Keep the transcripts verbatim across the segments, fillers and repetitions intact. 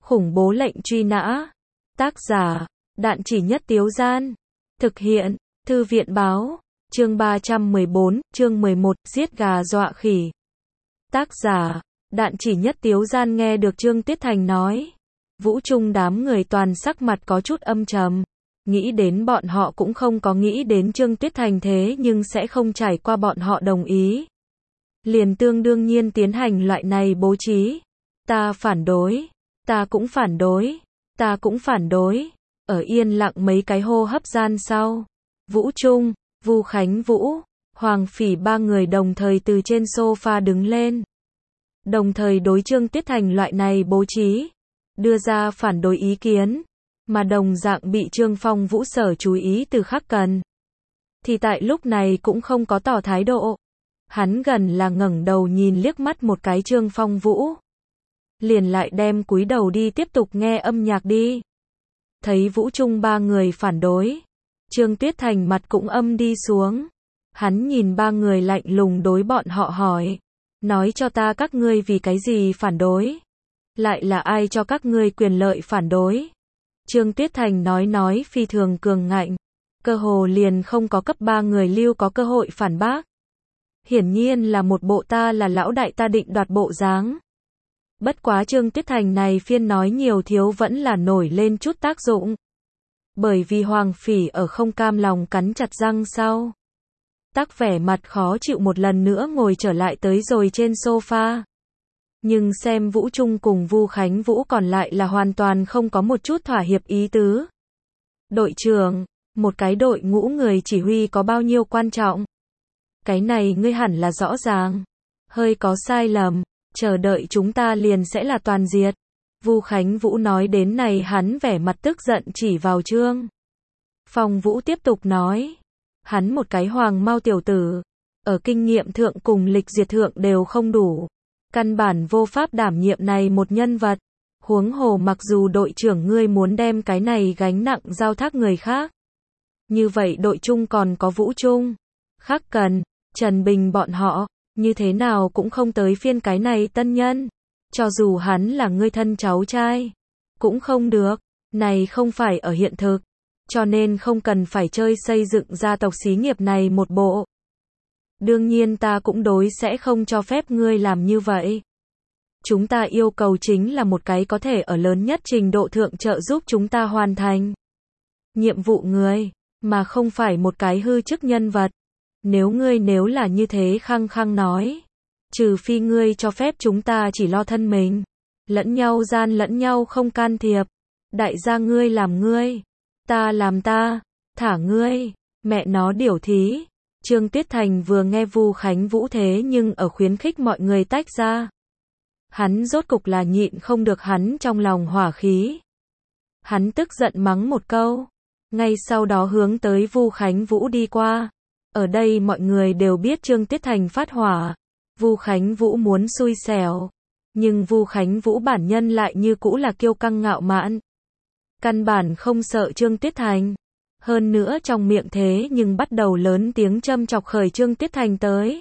Khủng bố lệnh truy nã. Tác giả, Đạn Chỉ Nhất Tiếu Gian. Thực hiện, Thư viện Báo. Chương ba trăm mười bốn, chương mười một, giết gà dọa khỉ. Tác giả, Đạn Chỉ Nhất Tiếu Gian. Nghe được Trương Tiết Thành nói, Vũ Trung đám người toàn sắc mặt có chút âm trầm. Nghĩ đến bọn họ cũng không có nghĩ đến Trương Tiết Thành thế nhưng sẽ không trải qua bọn họ đồng ý. Liền tương đương nhiên tiến hành loại này bố trí. Ta phản đối, ta cũng phản đối, ta cũng phản đối. Ở yên lặng mấy cái hô hấp gian sau, Vũ Trung, Vu Khánh Vũ, Hoàng Phỉ ba người đồng thời từ trên sofa đứng lên. Đồng thời đối Trương Tiết Thành loại này bố trí, đưa ra phản đối ý kiến. Mà đồng dạng bị Trương Phong Vũ sở chú ý từ Khắc Cần. Thì tại lúc này cũng không có tỏ thái độ. Hắn gần là ngẩng đầu nhìn liếc mắt một cái Trương Phong Vũ. Liền lại đem cúi đầu đi tiếp tục nghe âm nhạc đi. Thấy Vũ Trung ba người phản đối. Trương Tiết Thành mặt cũng âm đi xuống. Hắn nhìn ba người lạnh lùng đối bọn họ hỏi. Nói cho ta các ngươi vì cái gì phản đối? Lại là ai cho các ngươi quyền lợi phản đối? Trương Tiết Thành nói nói phi thường cường ngạnh. Cơ hồ liền không có cấp ba người lưu có cơ hội phản bác. Hiển nhiên là một bộ ta là lão đại ta định đoạt bộ dáng. Bất quá Trương Tiết Thành này phiên nói nhiều thiếu vẫn là nổi lên chút tác dụng. Bởi vì Hoàng Phỉ ở không cam lòng cắn chặt răng sau. Tác vẻ mặt khó chịu một lần nữa ngồi trở lại tới rồi trên sofa. Nhưng xem Vũ Trung cùng Vu Khánh Vũ còn lại là hoàn toàn không có một chút thỏa hiệp ý tứ. Đội trưởng, một cái đội ngũ người chỉ huy có bao nhiêu quan trọng? Cái này ngươi hẳn là rõ ràng. Hơi có sai lầm, chờ đợi chúng ta liền sẽ là toàn diệt. Vu Khánh Vũ nói đến này hắn vẻ mặt tức giận chỉ vào Trương Phong Vũ tiếp tục nói. Hắn một cái hoàng mao tiểu tử, ở kinh nghiệm thượng cùng lịch duyệt thượng đều không đủ. Căn bản vô pháp đảm nhiệm này một nhân vật. Huống hồ mặc dù đội trưởng ngươi muốn đem cái này gánh nặng giao thác người khác. Như vậy đội chung còn có Vũ Trung, Khắc Cần, Trần Bình bọn họ, như thế nào cũng không tới phiên cái này tân nhân. Cho dù hắn là ngươi thân cháu trai, cũng không được, này không phải ở hiện thực. Cho nên không cần phải chơi xây dựng gia tộc xí nghiệp này một bộ. Đương nhiên ta cũng đối sẽ không cho phép ngươi làm như vậy. Chúng ta yêu cầu chính là một cái có thể ở lớn nhất trình độ thượng trợ giúp chúng ta hoàn thành nhiệm vụ người, mà không phải một cái hư chức nhân vật. Nếu ngươi nếu là như thế khăng khăng nói, trừ phi ngươi cho phép chúng ta chỉ lo thân mình, lẫn nhau gian lẫn nhau không can thiệp. Đại gia ngươi làm ngươi, ta làm ta, thả ngươi, mẹ nó điểu thí. Trương Tiết Thành vừa nghe Vu Khánh Vũ thế nhưng ở khuyến khích mọi người tách ra. Hắn rốt cục là nhịn không được hắn trong lòng hỏa khí. Hắn tức giận mắng một câu. Ngay sau đó hướng tới Vu Khánh Vũ đi qua. Ở đây mọi người đều biết Trương Tiết Thành phát hỏa. Vu Khánh Vũ muốn xui xẻo. Nhưng Vu Khánh Vũ bản nhân lại như cũ là kiêu căng ngạo mạn. Căn bản không sợ Trương Tiết Thành. Hơn nữa trong miệng thế nhưng bắt đầu lớn tiếng châm chọc khởi Trương Tiết Thành tới.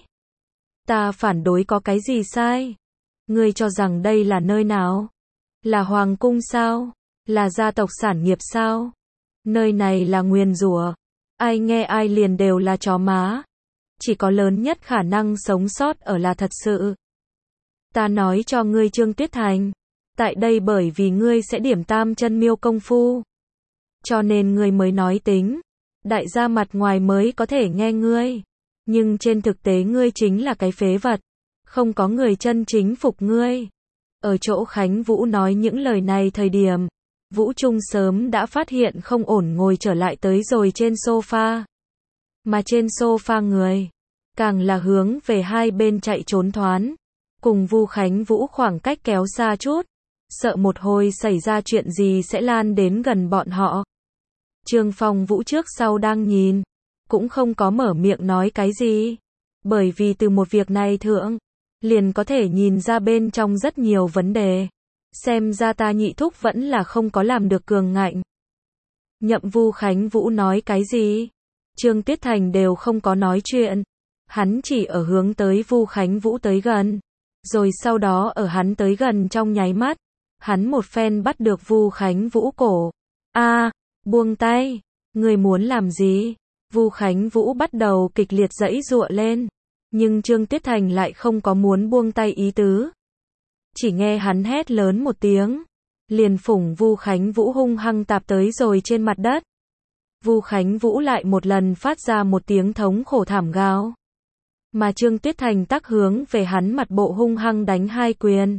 Ta phản đối có cái gì sai? Ngươi cho rằng đây là nơi nào? Là hoàng cung sao? Là gia tộc sản nghiệp sao? Nơi này là nguyền rủa. Ai nghe ai liền đều là chó má. Chỉ có lớn nhất khả năng sống sót ở là thật sự. Ta nói cho ngươi Trương Tiết Thành. Tại đây bởi vì ngươi sẽ điểm tam chân miêu công phu. Cho nên ngươi mới nói tính. Đại gia mặt ngoài mới có thể nghe ngươi. Nhưng trên thực tế ngươi chính là cái phế vật. Không có người chân chính phục ngươi. Ở chỗ Khánh Vũ nói những lời này thời điểm, Vũ Trung sớm đã phát hiện không ổn ngồi trở lại tới rồi trên sofa. Mà trên sofa người, càng là hướng về hai bên chạy trốn thoán. Cùng Vu Khánh Vũ khoảng cách kéo xa chút. Sợ một hồi xảy ra chuyện gì sẽ lan đến gần bọn họ. Trương Phong Vũ trước sau đang nhìn, cũng không có mở miệng nói cái gì. Bởi vì từ một việc này thượng, liền có thể nhìn ra bên trong rất nhiều vấn đề. Xem ra ta nhị thúc vẫn là không có làm được cường ngạnh. Nhậm Vu Khánh Vũ nói cái gì? Trương Tiết Thành đều không có nói chuyện. Hắn chỉ ở hướng tới Vu Khánh Vũ tới gần. Rồi sau đó ở hắn tới gần trong nháy mắt, hắn một phen bắt được Vu Khánh Vũ cổ. A, buông tay, người muốn làm gì? Vu Khánh Vũ bắt đầu kịch liệt giãy giụa lên, nhưng Trương Tuyết Thành lại không có muốn buông tay ý tứ. Chỉ nghe hắn hét lớn một tiếng, liền phủng Vu Khánh Vũ hung hăng tạp tới rồi trên mặt đất. Vu Khánh Vũ lại một lần phát ra một tiếng thống khổ thảm gào. Mà Trương Tuyết Thành tắc hướng về hắn mặt bộ hung hăng đánh hai quyền.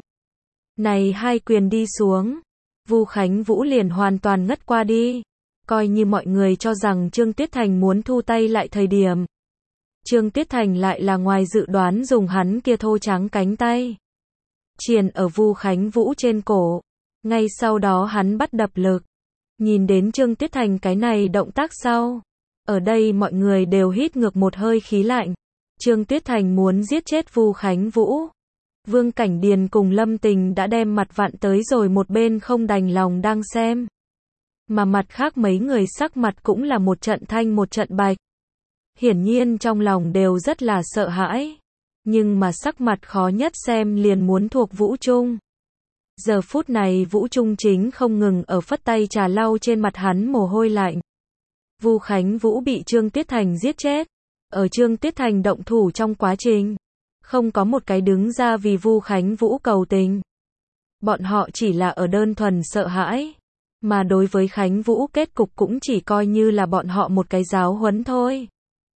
Này hai quyền đi xuống, Vu Khánh Vũ liền hoàn toàn ngất qua đi. Coi như mọi người cho rằng Trương Tuyết Thành muốn thu tay lại thời điểm. Trương Tuyết Thành lại là ngoài dự đoán dùng hắn kia thô trắng cánh tay triền ở Vu Khánh Vũ trên cổ. Ngay sau đó hắn bắt đập lực. Nhìn đến Trương Tuyết Thành cái này động tác sau, ở đây mọi người đều hít ngược một hơi khí lạnh. Trương Tuyết Thành muốn giết chết Vu Khánh Vũ. Vương Cảnh Điền cùng Lâm Tình đã đem mặt vặn tới rồi một bên không đành lòng đang xem. Mà mặt khác mấy người sắc mặt cũng là một trận thanh một trận bạch. Hiển nhiên trong lòng đều rất là sợ hãi. Nhưng mà sắc mặt khó nhất xem liền muốn thuộc Vũ Trung. Giờ phút này Vũ Trung chính không ngừng ở phất tay trà lau trên mặt hắn mồ hôi lạnh. Vu Khánh Vũ bị Trương Tuyết Thành giết chết. Ở Trương Tuyết Thành động thủ trong quá trình, không có một cái đứng ra vì Vu Khánh Vũ cầu tình. Bọn họ chỉ là ở đơn thuần sợ hãi. Mà đối với Khánh Vũ kết cục cũng chỉ coi như là bọn họ một cái giáo huấn thôi.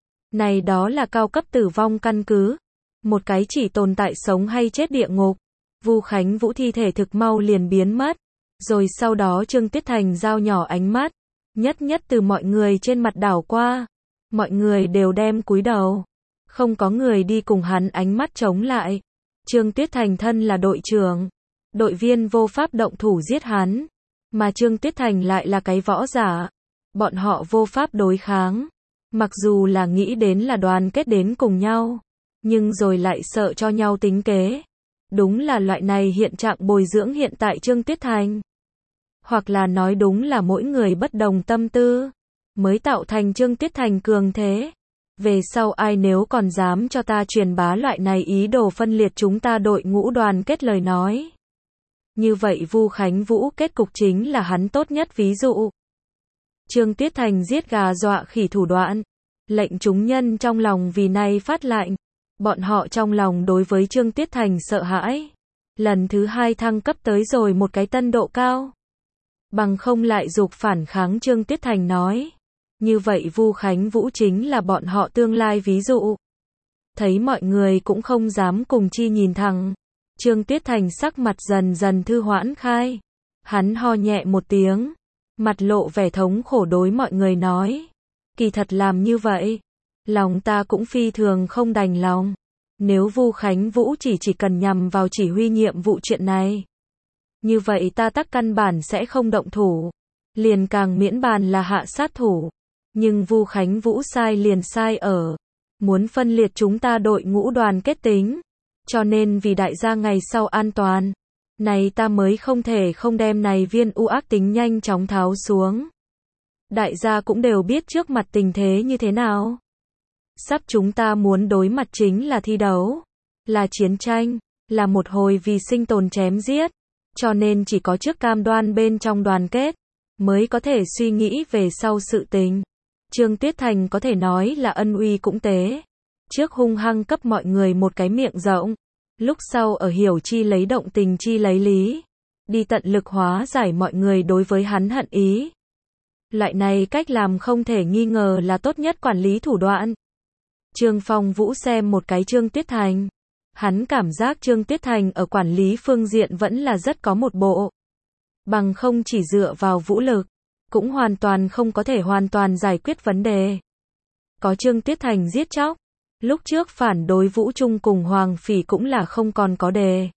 Này đó là cao cấp tử vong căn cứ. Một cái chỉ tồn tại sống hay chết địa ngục. Vu Khánh Vũ thi thể thực mau liền biến mất. Rồi sau đó Trương Tuyết Thành dao nhỏ ánh mắt. Nhất nhất từ mọi người trên mặt đảo qua. Mọi người đều đem cúi đầu. Không có người đi cùng hắn ánh mắt chống lại. Trương Tuyết Thành thân là đội trưởng. Đội viên vô pháp động thủ giết hắn. Mà Trương Tuyết Thành lại là cái võ giả. Bọn họ vô pháp đối kháng. Mặc dù là nghĩ đến là đoàn kết đến cùng nhau. Nhưng rồi lại sợ cho nhau tính kế. Đúng là loại này hiện trạng bồi dưỡng hiện tại Trương Tuyết Thành. Hoặc là nói đúng là mỗi người bất đồng tâm tư. Mới tạo thành Trương Tuyết Thành cường thế. Về sau ai nếu còn dám cho ta truyền bá loại này ý đồ phân liệt chúng ta đội ngũ đoàn kết lời nói. Như vậy Vu Khánh Vũ kết cục chính là hắn tốt nhất ví dụ. Trương Tuyết Thành giết gà dọa khỉ thủ đoạn. Lệnh chúng nhân trong lòng vì này phát lạnh. Bọn họ trong lòng đối với Trương Tuyết Thành sợ hãi. Lần thứ hai thăng cấp tới rồi một cái tân độ cao. Bằng không lại dục phản kháng Trương Tuyết Thành nói. Như vậy Vu Khánh Vũ chính là bọn họ tương lai ví dụ. Thấy mọi người cũng không dám cùng chi nhìn thẳng. Trương Tuyết Thành sắc mặt dần dần thư hoãn khai. Hắn ho nhẹ một tiếng. Mặt lộ vẻ thống khổ đối mọi người nói. Kỳ thật làm như vậy. Lòng ta cũng phi thường không đành lòng. Nếu Vu Khánh Vũ chỉ chỉ cần nhằm vào chỉ huy nhiệm vụ chuyện này. Như vậy ta tắc căn bản sẽ không động thủ. Liền càng miễn bàn là hạ sát thủ. Nhưng Vu Khánh Vũ sai liền sai ở. Muốn phân liệt chúng ta đội ngũ đoàn kết tính. Cho nên vì đại gia ngày sau an toàn. Này ta mới không thể không đem này viên u ác tính nhanh chóng tháo xuống. Đại gia cũng đều biết trước mặt tình thế như thế nào. Sắp chúng ta muốn đối mặt chính là thi đấu. Là chiến tranh. Là một hồi vì sinh tồn chém giết. Cho nên chỉ có trước cam đoan bên trong đoàn kết. Mới có thể suy nghĩ về sau sự tình. Trương Tuyết Thành có thể nói là ân uy cũng tế. Trước hung hăng cấp mọi người một cái miệng rộng. Lúc sau ở hiểu chi lấy động tình chi lấy lý. Đi tận lực hóa giải mọi người đối với hắn hận ý. Loại này cách làm không thể nghi ngờ là tốt nhất quản lý thủ đoạn. Trương Phong Vũ xem một cái Trương Tuyết Thành. Hắn cảm giác Trương Tuyết Thành ở quản lý phương diện vẫn là rất có một bộ. Bằng không chỉ dựa vào vũ lực. Cũng hoàn toàn không có thể hoàn toàn giải quyết vấn đề. Có Trương Tuyết Thành giết chóc. Lúc trước phản đối Vũ Trung cùng Hoàng Phỉ cũng là không còn có đề.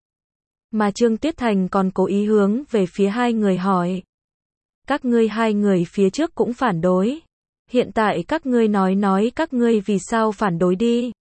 Mà Trương Tuyết Thành còn cố ý hướng về phía hai người hỏi. Các ngươi hai người phía trước cũng phản đối. Hiện tại các ngươi nói nói các ngươi vì sao phản đối đi.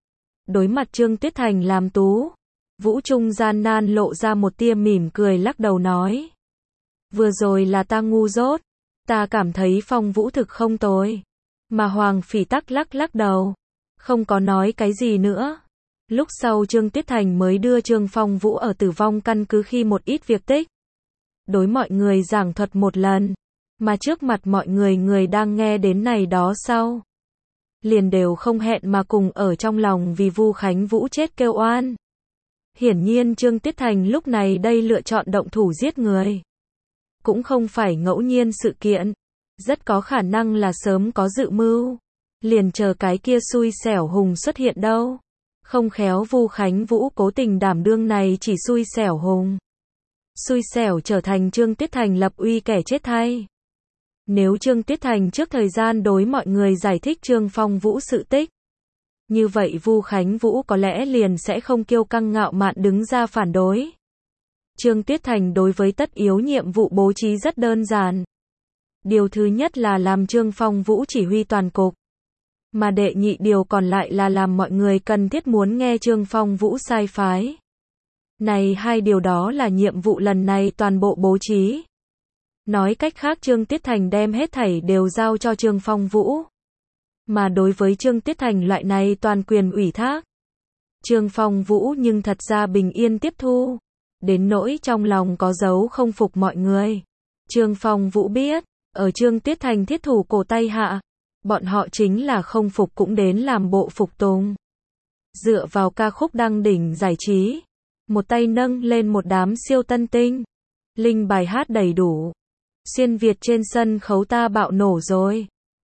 Đối mặt Trương Tuyết Thành làm tú. Vũ Trung gian nan lộ ra một tia mỉm cười lắc đầu nói. Vừa rồi là ta ngu dốt. Ta cảm thấy Phong Vũ thực không tồi. Mà Hoàng Phỉ tắc lắc lắc đầu. Không có nói cái gì nữa. Lúc sau Trương Tuyết Thành mới đưa Trương Phong Vũ ở tử vong căn cứ khi một ít việc tích. đối mọi người giảng thuật một lần, mà trước mặt mọi người người đang nghe đến này đó sau. Liền đều không hẹn mà cùng ở trong lòng vì Vu Khánh Vũ chết kêu oan. Hiển nhiên Trương Tiết Thành lúc này đây lựa chọn động thủ giết người. Cũng không phải ngẫu nhiên sự kiện, rất có khả năng là sớm có dự mưu. Liền chờ cái kia xui xẻo hùng xuất hiện đâu. Không khéo Vu Khánh Vũ cố tình đảm đương này chỉ xui xẻo hùng. Xui xẻo trở thành Trương Tiết Thành lập uy kẻ chết thay. Nếu Trương Tiết Thành trước thời gian đối mọi người giải thích Trương Phong Vũ sự tích, như vậy Vu Khánh Vũ có lẽ liền sẽ không kiêu căng ngạo mạn đứng ra phản đối. Trương Tiết Thành đối với tất yếu nhiệm vụ bố trí rất đơn giản. Điều thứ nhất là làm Trương Phong Vũ chỉ huy toàn cục. Mà đệ nhị điều còn lại là làm mọi người cần thiết muốn nghe Trương Phong Vũ sai phái. Này hai điều đó là nhiệm vụ lần này toàn bộ bố trí. Nói cách khác Trương Tiết Thành đem hết thảy đều giao cho Trương Phong Vũ. Mà đối với Trương Tiết Thành loại này toàn quyền ủy thác, Trương Phong Vũ nhưng thật ra bình yên tiếp thu. Đến nỗi trong lòng có dấu không phục mọi người. Trương Phong Vũ biết, ở Trương Tiết Thành thiết thủ cổ tay hạ, bọn họ chính là không phục cũng đến làm bộ phục tùng. Dựa vào ca khúc đăng đỉnh giải trí, một tay nâng lên một đám siêu tân tinh, linh bài hát đầy đủ. Xuyên Việt trên sân khấu ta bạo nổ rồi.